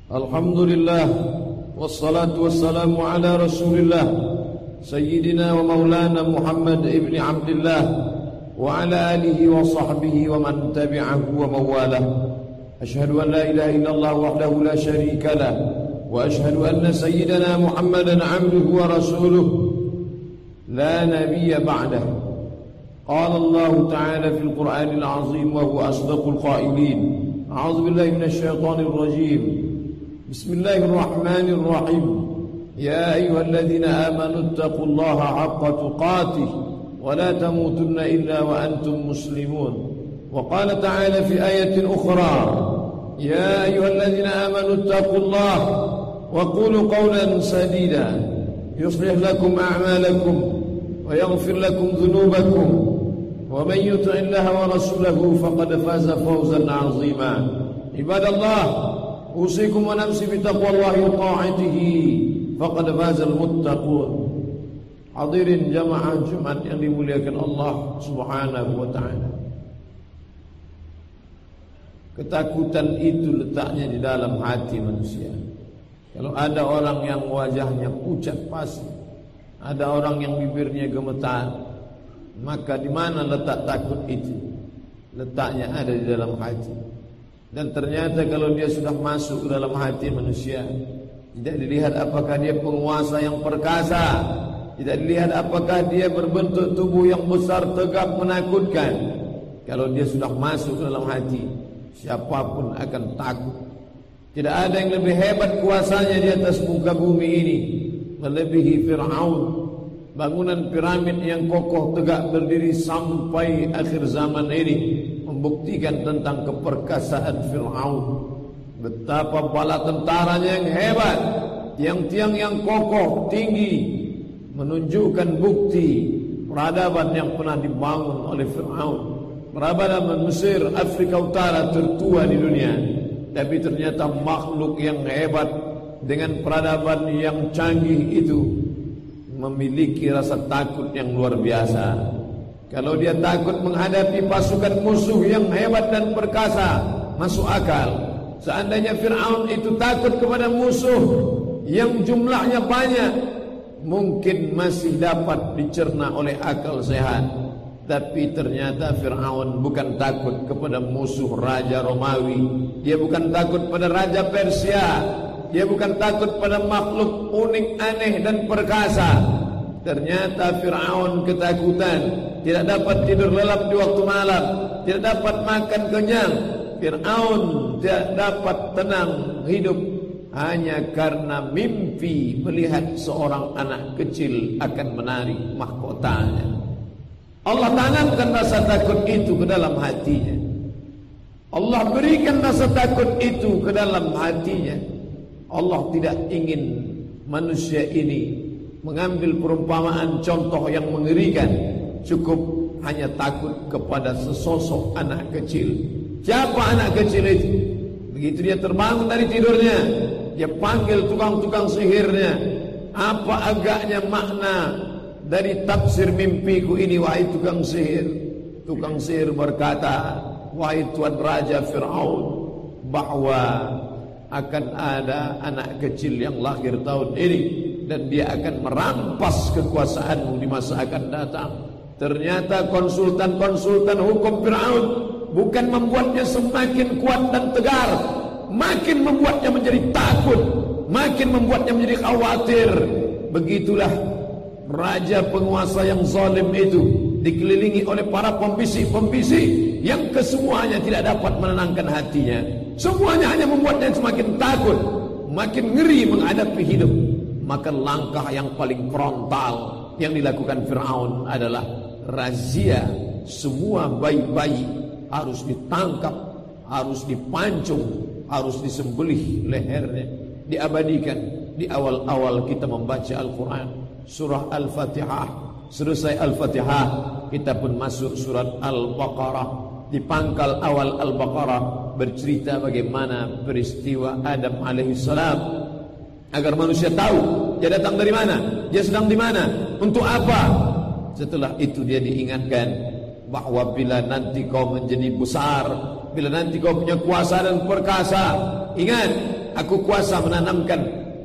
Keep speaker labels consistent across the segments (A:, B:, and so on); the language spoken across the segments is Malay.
A: Alhamdulillah, wassalatu wassalamu ala rasulillah Sayyidina wa maulana Muhammad ibn Abdullah wa ala alihi wa sahbihi wa man tabi'ahu wa mawalah. Ashhadu an la ilaha illallah wahdahu la sharika lah, wa ashhadu anna sayyidina Muhammadan abduhu wa rasuluh la nabiyya ba'dah. Qala Allah ta'ala fil Qur'anil azim wa huwa asdaqul qailin. A'udzu billahi minasy syaithanir rajim. Bismillahirrahmanirrahim. Ya ayyuhalladzina amanu taqullaha haqqa tuqatih wa la tamutunna illa wa antum muslimun. Wa qala ta'ala fi ayatin ukhra, ya ayyuhalladzina amanu taqullaha wa qulu qawlan sadida yuslih lakum a'malakum wa yaghfir lakum dhunubakum wa man yuti'illaha wa rasulahu faqad faza fawzan 'azima. Ibadallah, usikum wa nafsi bitaqwallahi wa ta'atihi faqad fazal muttaqun. Hadirin jamaah Jumat yang dimuliakan Allah Subhanahu wa taala. Ketakutan itu letaknya di dalam hati manusia. Kalau ada orang yang wajahnya pucat pasi, ada orang yang bibirnya gemetar, maka di mana letak takut itu? Letaknya ada di dalam hati. Dan ternyata kalau dia sudah masuk ke dalam hati manusia, tidak dilihat apakah dia penguasa yang perkasa, tidak dilihat apakah dia berbentuk tubuh yang besar, tegap, menakutkan. Kalau dia sudah masuk ke dalam hati, siapapun akan takut. Tidak ada yang lebih hebat kuasanya di atas muka bumi ini melebihi Fir'aun. Bangunan piramid yang kokoh tegak berdiri sampai akhir zaman ini membuktikan tentang keperkasaan Fir'aun. Betapa bala tentaranya yang hebat, tiang-tiang yang kokoh, tinggi, menunjukkan bukti peradaban yang pernah dibangun oleh Fir'aun. Peradaban Mesir, Afrika Utara tertua di dunia. Tapi ternyata makhluk yang hebat dengan peradaban yang canggih itu memiliki rasa takut yang luar biasa. Kalau dia takut menghadapi pasukan musuh yang hebat dan perkasa, masuk akal. Seandainya Fir'aun itu takut kepada musuh yang jumlahnya banyak, mungkin masih dapat dicerna oleh akal sehat. Tapi ternyata Fir'aun bukan takut kepada musuh Raja Romawi, dia bukan takut pada Raja Persia, dia bukan takut pada makhluk unik, aneh dan perkasa. Ternyata Fir'aun ketakutan, tidak dapat tidur lelap di waktu malam, tidak dapat makan kenyang. Fir'aun tidak dapat tenang hidup hanya karena mimpi melihat seorang anak kecil akan menarik mahkotanya. Allah tanamkan rasa takut itu ke dalam hatinya. Allah berikan rasa takut itu ke dalam hatinya. Allah tidak ingin manusia ini mengambil perumpamaan contoh yang mengerikan. Cukup hanya takut kepada sesosok anak kecil. Siapa anak kecil itu? Begitu dia terbangun dari tidurnya, dia panggil tukang-tukang sihirnya. Apa agaknya makna dari tafsir mimpiku ini, wahai tukang sihir? Tukang sihir berkata, wahai Tuan Raja Fir'aun, bahwa akan ada anak kecil yang lahir tahun ini dan dia akan merampas kekuasaanmu di masa akan datang. Ternyata konsultan-konsultan hukum Fir'aun bukan membuatnya semakin kuat dan tegar, makin membuatnya menjadi takut, makin membuatnya menjadi khawatir. Begitulah raja penguasa yang zalim itu dikelilingi oleh para pembisik-pembisik yang kesemuanya tidak dapat menenangkan hatinya. Semuanya hanya membuatnya semakin takut, makin ngeri menghadapi hidup. Maka langkah yang paling frontal yang dilakukan Fir'aun adalah razia. Semua bayi-bayi harus ditangkap, harus dipancung, harus disembelih lehernya, diabadikan. Di awal-awal kita membaca Al-Quran, surah Al-Fatihah, selesai Al-Fatihah kita pun masuk surat Al-Baqarah. Di pangkal awal Al-Baqarah bercerita bagaimana peristiwa Adam alaihissalam, agar manusia tahu dia datang dari mana, dia sedang di mana, untuk apa. Setelah itu dia diingatkan bahwa bila nanti kau menjadi besar, bila nanti kau punya kuasa dan perkasa, ingat aku kuasa menanamkan,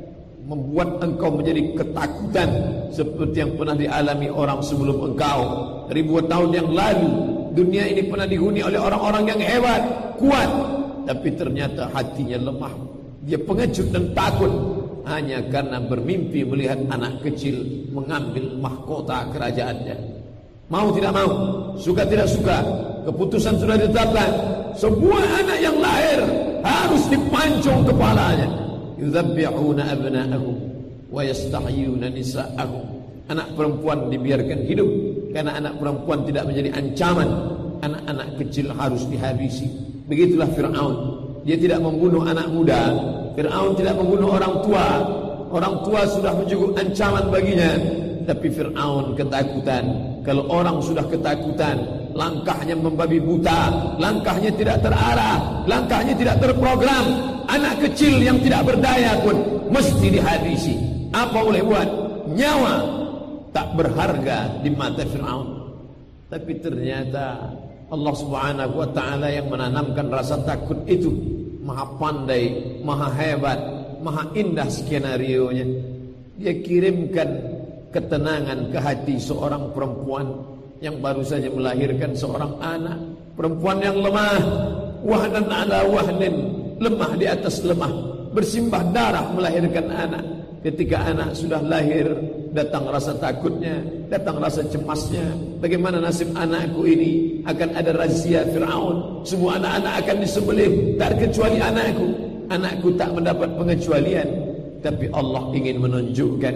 A: membuat engkau menjadi ketakutan seperti yang pernah dialami orang sebelum engkau. Ribuan tahun yang lalu, dunia ini pernah dihuni oleh orang-orang yang hebat, kuat, tapi ternyata hatinya lemah. Dia pengecut dan takut hanya karena bermimpi melihat anak kecil mengambil mahkota kerajaannya. Mau tidak mau, suka tidak suka, keputusan sudah ditetapkan. Sebuah anak yang lahir harus dipancung kepalanya. Yudzabbihuna abna'ahum wa yastahyuna nisa'ahum. Anak perempuan dibiarkan hidup karena anak perempuan tidak menjadi ancaman. Anak-anak kecil harus dihabisi. Begitulah Fir'aun. Dia tidak membunuh anak muda. Fir'aun tidak membunuh orang tua. Orang tua sudah menjadi ancaman baginya. Tapi Fir'aun ketakutan. Kalau orang sudah ketakutan, langkahnya membabi buta, langkahnya tidak terarah, langkahnya tidak terprogram. Anak kecil yang tidak berdaya pun mesti dihabisi. Apa boleh buat? Nyawa tak berharga di mata Fir'aun. Tapi ternyata Allah Subhanahu wa ta'ala yang menanamkan rasa takut itu. Maha pandai, maha hebat, maha indah skenario-nya. Dia kirimkan ketenangan ke hati seorang perempuan yang baru saja melahirkan seorang anak. Perempuan yang lemah, wahnan ala wahnin, lemah di atas lemah, bersimbah darah melahirkan anak. Ketika anak sudah lahir, datang rasa takutnya, datang rasa cemasnya. Bagaimana nasib anakku ini? Akan ada razia Fir'aun, semua anak-anak akan disembelih, tak kecuali anakku. Anakku tak mendapat pengecualian. Tapi Allah ingin menunjukkan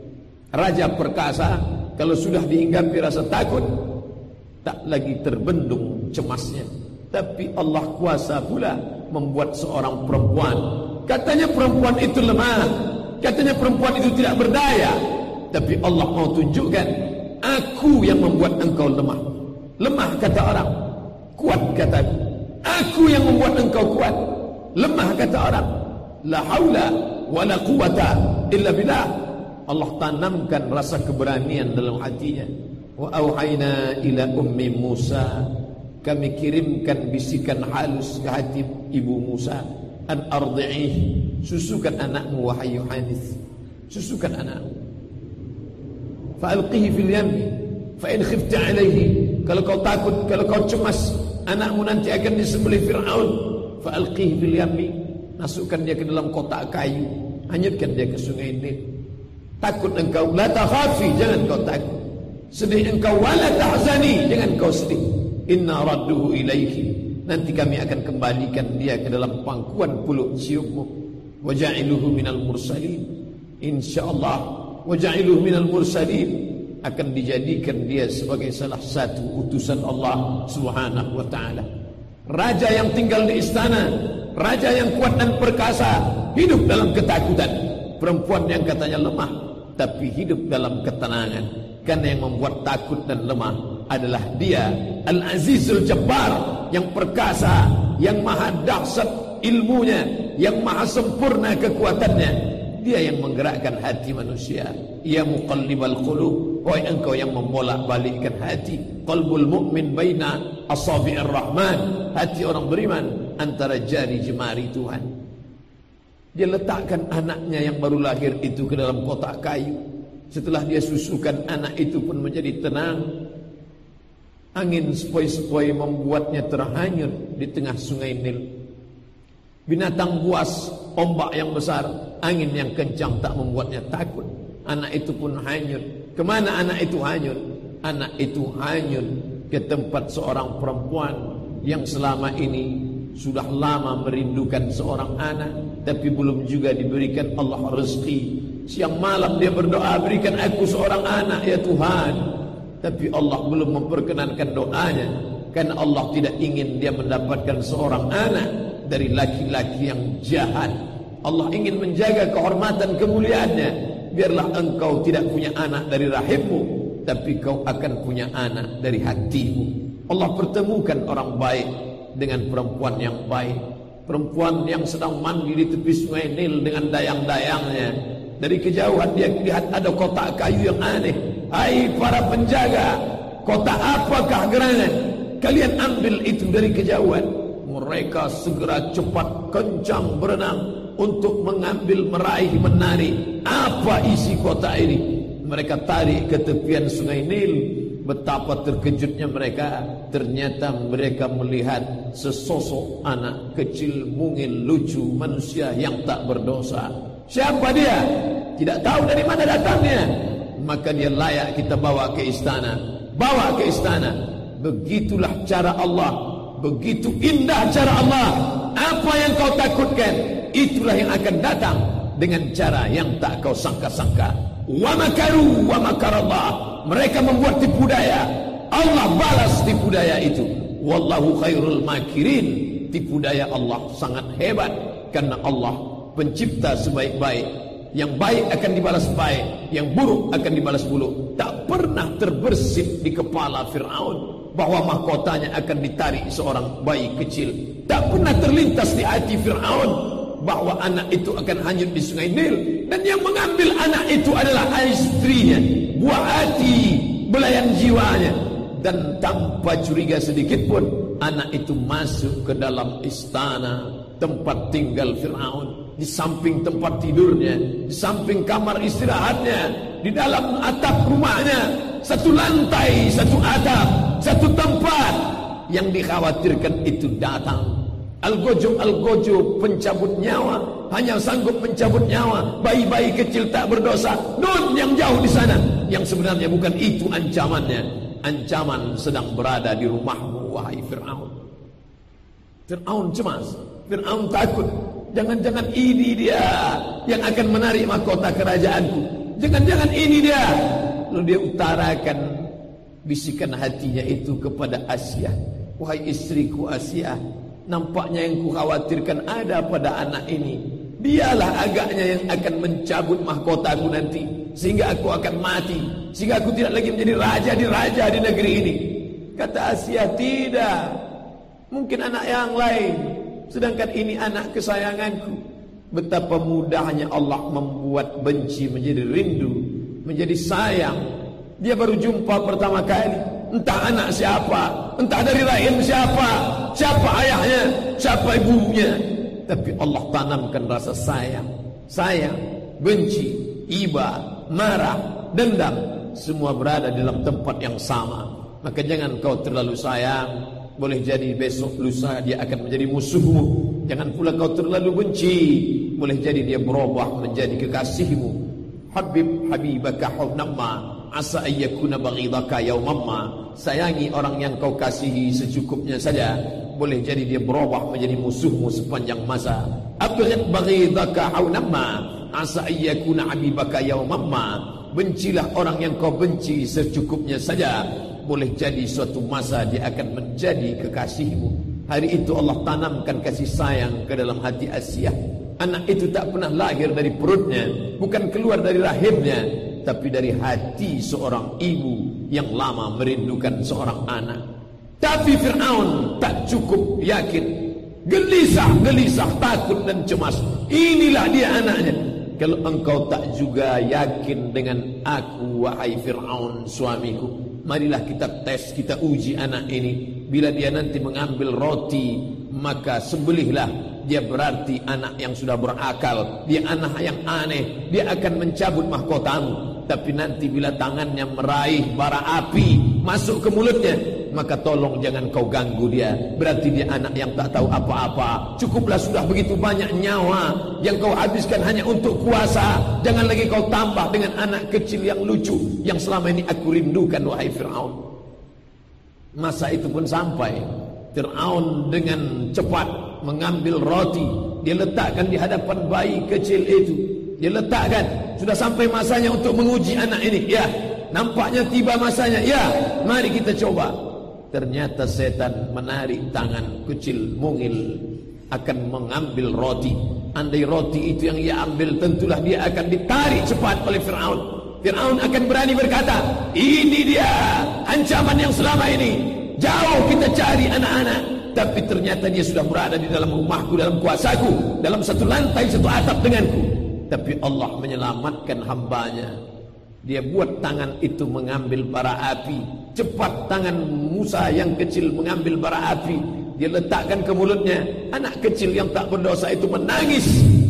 A: raja perkasa, kalau sudah dihinggapi rasa takut, tak lagi terbendung cemasnya. Tapi Allah kuasa pula membuat seorang perempuan, katanya perempuan itu lemah, katanya perempuan itu tidak berdaya, tapi Allah mau tunjukkan, aku yang membuat engkau lemah. Lemah kata orang, kuat kata aku yang membuat engkau kuat. Lemah kata orang, la haula wa la quwata illa billah. Allah tanamkan rasa keberanian dalam hatinya. Wa auhayna ila ummi Musa, kami kirimkan bisikan halus ke hati ibu Musa, an ardi'ih, susukan anakmu wahai Yohanes, susukan anakmu. Fa alqihi fil yammi fa in khifta alayhi, kalau kau takut, kalau kau cemas anakmu nanti akan disembelih Fir'aun, fa alqihi fil yammi, masukkan dia ke dalam kotak kayu, hanyutkan dia ke sungai Nil. Takut engkau, la takhafi, jangan kau takut. Sedih engkau, wala tahzani, jangan kau sedih. Inna radduhu ilaihi, nanti kami akan kembalikan dia ke dalam pangkuan peluk ciummu. Wa ja'iluhu minal mursalin, insyaallah. Wa ja'iluhu minal mursalin, akan dijadikan dia sebagai salah satu utusan Allah Subhanahu wa ta'ala. Raja yang tinggal di istana, raja yang kuat dan perkasa, hidup dalam ketakutan. Perempuan yang katanya lemah, tapi hidup dalam ketenangan. Karena yang membuat takut dan lemah adalah dia, Al-Azizul Jabbar, yang perkasa, yang maha dahsyat ilmunya, yang maha sempurna kekuatannya. Dia yang menggerakkan hati manusia. Ya muqallibal qulub, wahai engkau yang membolak-balikkan hati. Qalbul mu'min baina asabi'ir rahman, hati orang beriman antara jari jemari Tuhan. Dia letakkan anaknya yang baru lahir itu ke dalam kotak kayu. Setelah dia susukan, anak itu pun menjadi tenang. Angin sepoi-sepoi membuatnya terhanyut di tengah sungai Nil. Binatang buas, ombak yang besar, angin yang kencang tak membuatnya takut. Anak itu pun hanyut. Kemana anak itu hanyut? Anak itu hanyut ke tempat seorang perempuan yang selama ini sudah lama merindukan seorang anak, tapi belum juga diberikan Allah rezeki. Siang malam dia berdoa, berikan aku seorang anak ya Tuhan. Tapi Allah belum memperkenankan doanya, karena Allah tidak ingin dia mendapatkan seorang anak dari laki-laki yang jahat. Allah ingin menjaga kehormatan kemuliaannya. Biarlah engkau tidak punya anak dari rahimmu, tapi kau akan punya anak dari hatimu. Allah pertemukan orang baik dengan perempuan yang baik. Perempuan yang sedang mandi di tepi sungai Nil dengan dayang-dayangnya. Dari kejauhan dia lihat ada kotak kayu yang aneh. Hai para penjaga, kotak apakah gerangan? Kalian ambil itu dari kejauhan. Mereka segera cepat kencang berenang untuk mengambil, meraih, menarik. Apa isi kotak ini? Mereka tarik ke tepian sungai Nil. Betapa terkejutnya mereka. Ternyata mereka melihat sesosok anak kecil, mungil, lucu, manusia yang tak berdosa. Siapa dia? Tidak tahu dari mana datangnya. Maka dia layak kita bawa ke istana. Bawa ke istana. Begitulah cara Allah. Begitu indah cara Allah. Apa yang kau takutkan, itulah yang akan datang dengan cara yang tak kau sangka-sangka. Wa makaru wa makarallah. Mereka membuat tipu daya, Allah balas tipu daya itu. Wallahu khairul makirin. Tipu daya Allah sangat hebat, karena Allah pencipta sebaik-baik. Yang baik akan dibalas baik, yang buruk akan dibalas buruk. Tak pernah terbersit di kepala Fir'aun bahwa mahkotanya akan ditarik seorang bayi kecil. Tak pernah terlintas di hati Fir'aun bahwa anak itu akan hanyut di sungai Nil. Dan yang mengambil anak itu adalah istrinya, buah hati, belayan jiwanya. Dan tanpa curiga sedikit pun, anak itu masuk ke dalam istana tempat tinggal Fir'aun. Di samping tempat tidurnya, di samping kamar istirahatnya, di dalam atap rumahnya. Satu lantai, satu atap, satu tempat. Yang dikhawatirkan itu datang Al-Gojo pencabut nyawa, hanya sanggup mencabut nyawa bayi-bayi kecil tak berdosa. Nun yang jauh di sana, yang sebenarnya bukan itu ancamannya. Ancaman sedang berada di rumahmu, wahai Fir'aun. Fir'aun cemas, Fir'aun takut. Jangan-jangan ini dia yang akan menarik mahkota kerajaanku. Jangan-jangan ini dia. Lalu dia utarakan bisikan hatinya itu kepada Asia. Wahai istriku Asia, nampaknya yang kukhawatirkan ada pada anak ini. Dialah agaknya yang akan mencabut mahkotaku nanti, sehingga aku akan mati, sehingga aku tidak lagi menjadi raja di negeri ini. Kata Asia, tidak, mungkin anak yang lain, sedangkan ini anak kesayanganku. Betapa mudahnya Allah membuat benci menjadi rindu, menjadi sayang. Dia baru jumpa pertama kali, entah anak siapa, entah dari rahim siapa, siapa ayahnya, siapa ibunya. Tapi Allah tanamkan rasa sayang, benci, iba, marah, dendam, semua berada dalam tempat yang sama. Maka jangan kau terlalu sayang, boleh jadi besok lusa dia akan menjadi musuhmu. Jangan pula kau terlalu benci, boleh jadi dia berubah menjadi kekasihmu. Habibaka hubnamma asa ayyakuna baghidaka yawmamma. Sayangi orang yang kau kasihi secukupnya saja, boleh jadi dia berubah menjadi musuhmu sepanjang masa. Abghid baghidaka hubnamma asa ayyakuna habibaka yawmamma. Bencilah orang yang kau benci secukupnya saja, boleh jadi suatu masa dia akan menjadi kekasihmu. Hari itu Allah tanamkan kasih sayang ke dalam hati Asia. Anak itu tak pernah lahir dari perutnya, bukan keluar dari rahimnya, tapi dari hati seorang ibu yang lama merindukan seorang anak. Tapi Fir'aun tak cukup yakin, gelisah, takut dan cemas. Inilah dia anaknya. Kalau engkau tak juga yakin dengan aku, wahai Fir'aun suamiku, marilah kita tes, kita uji anak ini. Bila dia nanti mengambil roti, maka sembelihlah. Dia berarti anak yang sudah berakal. Dia anak yang aneh. Dia akan mencabut mahkotamu. Tapi nanti bila tangannya meraih bara api masuk ke mulutnya, maka tolong jangan kau ganggu dia. Berarti dia anak yang tak tahu apa-apa. Cukuplah sudah begitu banyak nyawa yang kau habiskan hanya untuk kuasa. Jangan lagi kau tambah dengan anak kecil yang lucu, yang selama ini aku rindukan, wahai Fir'aun. Masa itu pun sampai. Fir'aun dengan cepat mengambil roti, dia letakkan di hadapan bayi kecil itu. Dia letakkan, sudah sampai masanya untuk menguji anak ini. Ya, nampaknya tiba masanya. Ya, mari kita coba. Ternyata setan menarik tangan kecil mungil akan mengambil roti. Andai roti itu yang ia ambil, tentulah dia akan ditarik cepat oleh Fir'aun. Fir'aun akan berani berkata, ini dia ancaman yang selama ini. Jauh kita cari anak-anak, tapi ternyata dia sudah berada di dalam rumahku, dalam kuasaku, dalam satu lantai, satu atap denganku. Tapi Allah menyelamatkan hambanya. Dia buat tangan itu mengambil bara api. Cepat tangan Musa yang kecil mengambil bara api. Dia letakkan ke mulutnya. Anak kecil yang tak berdosa itu menangis.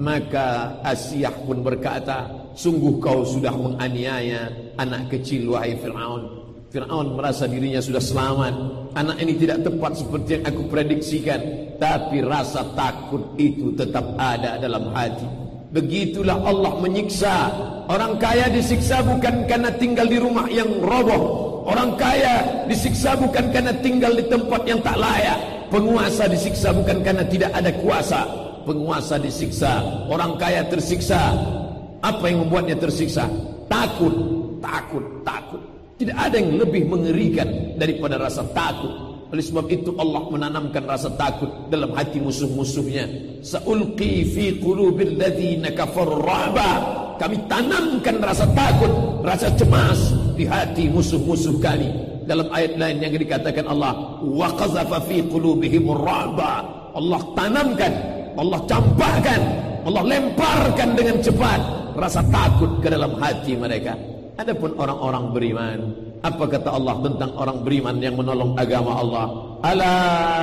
A: Maka Asiyah pun berkata, sungguh kau sudah menganiaya anak kecil wahai Fir'aun. Fir'aun merasa dirinya sudah selamat. Anak ini tidak tepat seperti yang aku prediksikan, tapi rasa takut itu tetap ada dalam hati. Begitulah Allah menyiksa. Orang kaya disiksa bukan karena tinggal di rumah yang roboh. Orang kaya disiksa bukan karena tinggal di tempat yang tak layak. Penguasa disiksa bukan karena tidak ada kuasa. Penguasa disiksa, orang kaya tersiksa. Apa yang membuatnya tersiksa? Takut, takut, takut. Tidak ada yang lebih mengerikan daripada rasa takut. Oleh sebab itu Allah menanamkan rasa takut dalam hati musuh-musuhnya. Sa'ulqi fi qulubil ladzina kafaru ra'ba. Kami tanamkan rasa takut, rasa cemas di hati musuh-musuh kami. Dalam ayat lain yang dikatakan Allah, wa qazafa fi qulubihimur ra'ba. Allah tanamkan, Allah campakkan, Allah lemparkan dengan cepat rasa takut ke dalam hati mereka. Adapun orang-orang beriman, apa kata Allah tentang orang beriman yang menolong agama Allah? Ala,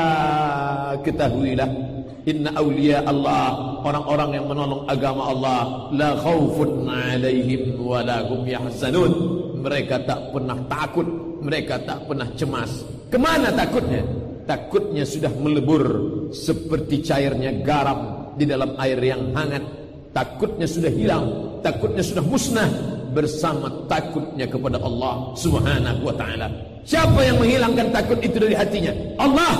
A: ketahuilah, inna awliya Allah, orang-orang yang menolong agama Allah, la khaufun alaihim wa la hum yahzanun. Mereka tak pernah takut, mereka tak pernah cemas. Kemana takutnya? Takutnya sudah melebur seperti cairnya garam di dalam air yang hangat. Takutnya sudah hilang, takutnya sudah musnah bersama takutnya kepada Allah Subhanahu wa ta'ala. Siapa yang menghilangkan takut itu dari hatinya? Allah.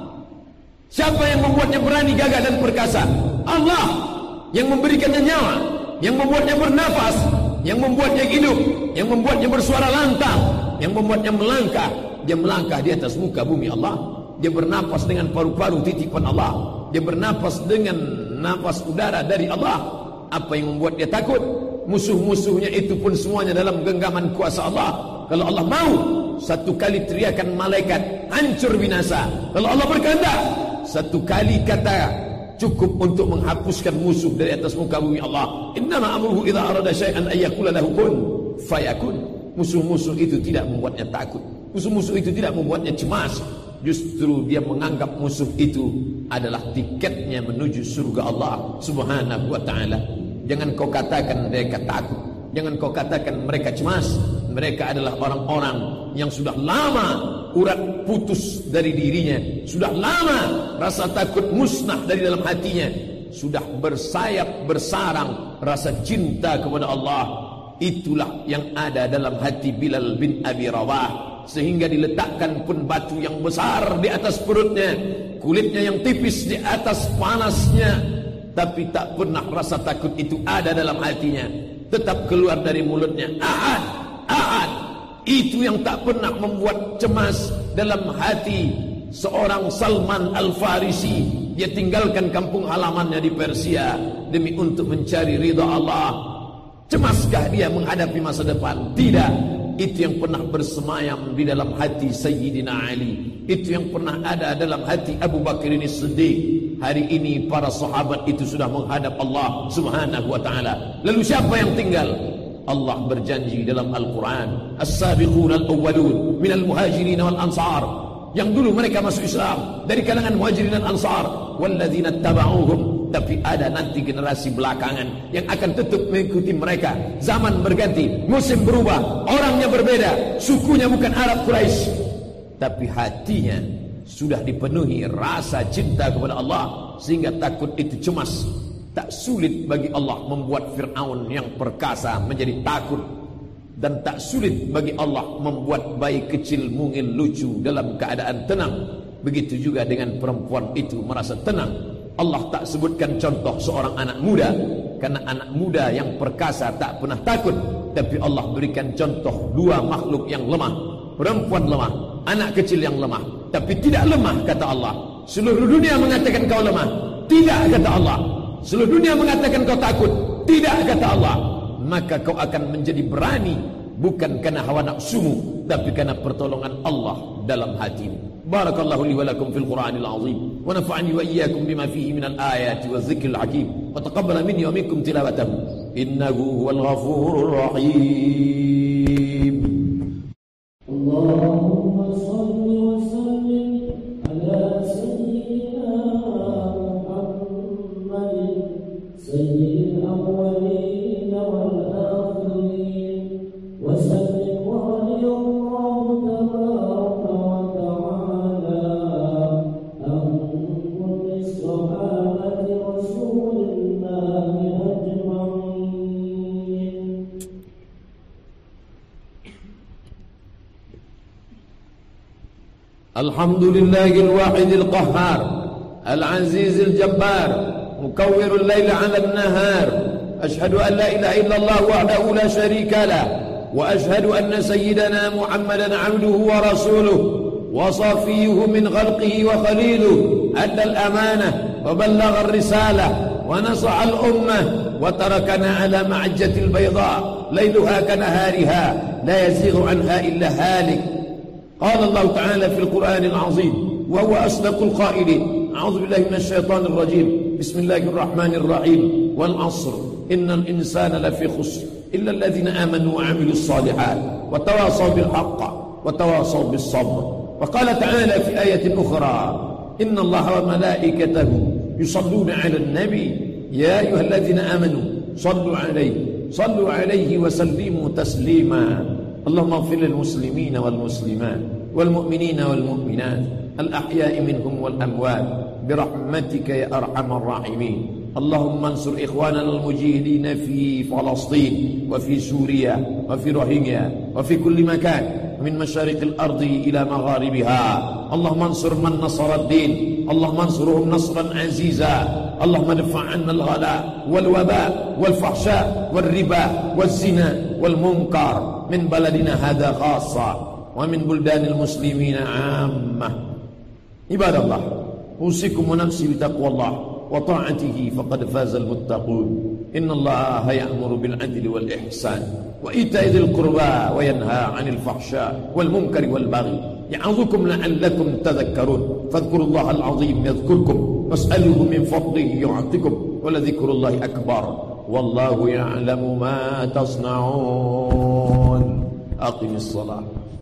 A: Siapa yang membuatnya berani, gagah dan perkasa? Allah. Yang memberikannya nyawa, yang membuatnya bernafas, yang membuatnya hidup, yang membuatnya bersuara lantang, yang membuatnya melangkah. Dia melangkah di atas muka bumi Allah. Dia bernapas dengan paru-paru titipan Allah. Dia bernapas dengan napas udara dari Allah. Apa yang membuat dia takut? Musuh-musuhnya itu pun semuanya dalam genggaman kuasa Allah. Kalau Allah mau, satu kali teriakan malaikat, hancur binasa. Kalau Allah berkehendak, satu kali kata cukup untuk menghapuskan musuh dari atas muka bumi Allah. Innama amruhu idza arada syai'an ay yaqula lahu kun fayakun. Musuh-musuh itu tidak membuatnya takut. Musuh-musuh itu tidak membuatnya cemas. Justru dia menganggap musuh itu adalah tiketnya menuju surga Allah Subhanahu wa ta'ala. Jangan kau katakan mereka takut, jangan kau katakan mereka cemas. Mereka adalah orang-orang yang sudah lama urat putus dari dirinya, sudah lama rasa takut musnah dari dalam hatinya, sudah bersayap bersarang rasa cinta kepada Allah. Itulah yang ada dalam hati Bilal bin Abi Rawah, sehingga diletakkan pun batu yang besar di atas perutnya, kulitnya yang tipis di atas panasnya, tapi tak pernah rasa takut itu ada dalam hatinya. Tetap keluar dari mulutnya, Ahad, Ahad. Itu yang tak pernah membuat cemas dalam hati seorang Salman Al-Farisi. Dia tinggalkan kampung halamannya di Persia demi untuk mencari ridha Allah. Cemaskah dia menghadapi masa depan? Tidak. Itu yang pernah bersemayam di dalam hati Sayyidina Ali. Itu yang pernah ada dalam hati Abu Bakar ini Siddiq. Hari ini para sahabat itu sudah menghadap Allah Subhanahu wa ta'ala. Lalu siapa yang tinggal? Allah berjanji dalam Al-Quran, As-sabiqun al-awwalun minal muhajirin wal ansar. Yang dulu mereka masuk Islam dari kalangan muhajirin dan ansar, walladzina taba'uhum. Tapi ada nanti generasi belakangan yang akan tetap mengikuti mereka. Zaman berganti, musim berubah, orangnya berbeda, sukunya bukan Arab Quraisy, tapi hatinya sudah dipenuhi rasa cinta kepada Allah, sehingga takut itu cemas. Tak sulit bagi Allah membuat Fir'aun yang perkasa menjadi takut, dan tak sulit bagi Allah membuat bayi kecil mungil lucu dalam keadaan tenang. Begitu juga dengan perempuan itu merasa tenang. Allah tak sebutkan contoh seorang anak muda, karena anak muda yang perkasa tak pernah takut. Tapi Allah berikan contoh dua makhluk yang lemah. Perempuan lemah, anak kecil yang lemah. Tapi tidak lemah kata Allah. Seluruh dunia mengatakan kau lemah. Tidak kata Allah. Seluruh dunia mengatakan kau takut. Tidak kata Allah. Maka kau akan menjadi berani, bukan karena hawa nafsumu, tapi karena pertolongan Allah dalam hatimu. Barakallahu li wa lakum fil Qur'anil azim, wa nafa'ani wa iyyakum bima fihi minal ayati wa dzikril hakim, wa taqabbala minni wa minkum tilawatahu innahu huwal ghafurur rahim. Allahumma shalli wa sallim ala sayyidina Muhammadin
B: سيد الأولين والآخرين وسلم ولي الله تبارك وتعالى عن كل صحابة رسول الله أجمعين.
A: الحمد لله الواحد القهار العزيز الجبار مكور الليل على النهار. أشهد أن لا إله إلا الله وحده لا شريك له، وأشهد أن سيدنا محمدا عبده ورسوله وصفيه من خلقه وخليله، أدى الأمانة وبلغ الرسالة ونصح الأمة وتركنا على معجة البيضاء ليلها كنهارها لا يزيغ عنها إلا هالك. قال الله تعالى في القرآن العظيم وهو أصدق القائلين: أعوذ بالله من الشيطان الرجيم، بسم الله الرحمن الرحيم، والعصر إن الإنسان لفي خسر إلا الذين آمنوا وعملوا الصالحات وتواصوا بالحق وتواصوا بالصبر. وقال تعالى في آية أخرى: إن الله وملائكته يصلون على النبي يا أيها الذين آمنوا صلوا عليه وسلموا تسليما. اللهم اغفر للمسلمين والمسلمات والمؤمنين والمؤمنات الأحياء منهم والأموات برحمتك يا أرحم الراحمين. اللهم انصر إخواننا المجاهدين في فلسطين وفي سوريا وفي روهينيا وفي كل مكان من مشارق الأرض إلى مغاربها. اللهم انصر من نصر الدين، اللهم انصرهم نصرا عزيزا. اللهم ادفع عنا الغلاء والوباء والفحشاء والربا والزنا والمنكر من بلدنا هذا خاصة ومن بلدان المسلمين عامة. عباد الله، أوصيكم ونفسي بتقوى الله وطاعته فقد فاز المتقون. إن الله يأمر بالعدل والإحسان وإيتاء ذي القربى وينهى عن الفحشاء والمنكر والبغي يعظكم لعلكم تذكرون. فاذكروا الله العظيم يذكركم واسألوه من فضله يعطكم ولذكر الله أكبر والله يعلم ما تصنعون. أقم الصلاة.